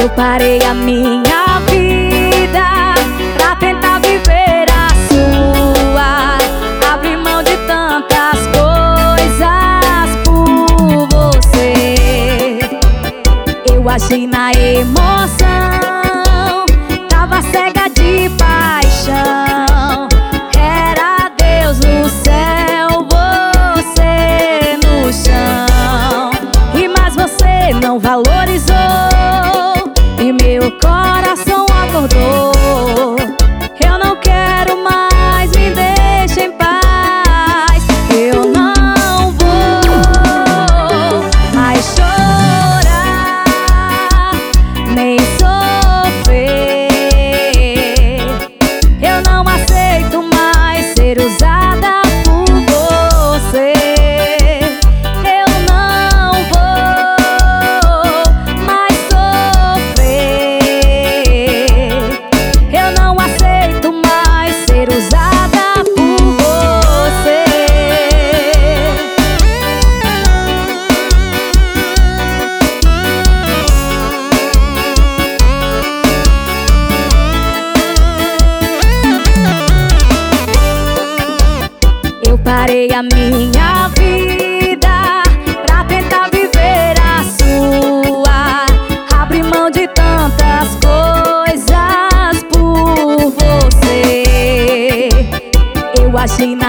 Eu parei a minha vida pra tentar viver a sua. Abri mão de tantas coisas por você. Eu agi na emoção, tava cega de paixão. Era Deus no céu, você no chão. E mais você não valorizou, e meu coração acordou. Eu não quero mais, me deixa em paz. Eu não vou mais chorar, nem sofrer. Eu não aceito mais ser usada por você. Eu não vou mais sofrer. Eu não aceito mais ser usada por você. Eu parei a minha vida pra tentar viver a sua. Abri mão de tantas coisas por você. Eu agi